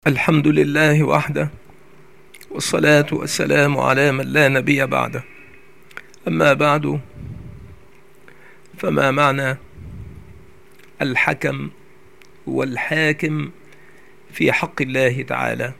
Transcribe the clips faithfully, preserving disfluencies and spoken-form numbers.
الحمد لله وحده، والصلاة والسلام على من لا نبي بعده. أما بعد، فما معنى الحكم والحاكم في حق الله تعالى؟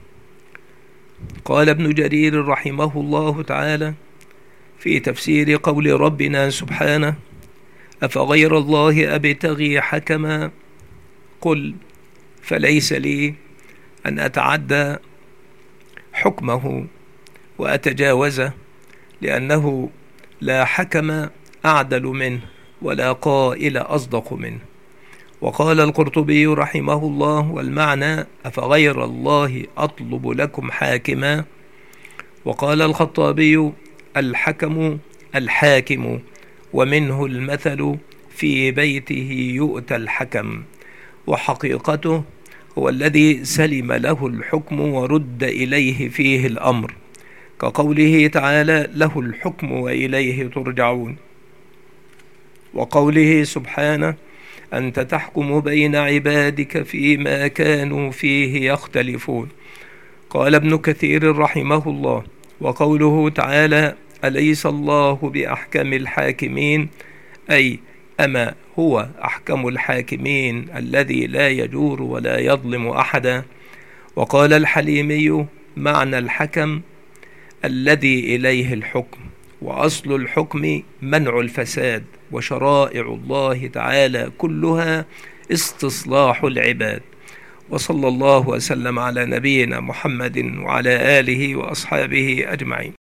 قال ابن جرير رحمه الله تعالى في تفسير قول ربنا سبحانه: أفغير الله أبتغي حكما قل فليس لي أن أتعدى حكمه وأتجاوزه، لأنه لا حكم أعدل منه ولا قائل أصدق منه. وقال القرطبي رحمه الله: والمعنى أفغير الله أطلب لكم حاكما. وقال الخطابي: الحكم الحاكم، ومنه المثل في بيته يؤتى الحكم، وحقيقته هو الذي سلم له الحكم ورد إليه فيه الأمر، كقوله تعالى: له الحكم وإليه ترجعون. وقوله سبحانه: أنت تحكم بين عبادك فيما كانوا فيه يختلفون. قال ابن كثير رحمه الله: وقوله تعالى: أليس الله بأحكم الحاكمين، أي أما هو أحكم الحاكمين الذي لا يجور ولا يظلم أحدا. وقال الحليمي: معنى الحكم الذي إليه الحكم، وأصل الحكم منع الفساد، وشرائع الله تعالى كلها استصلاح العباد. وصلى الله وسلم على نبينا محمد وعلى آله وأصحابه أجمعين.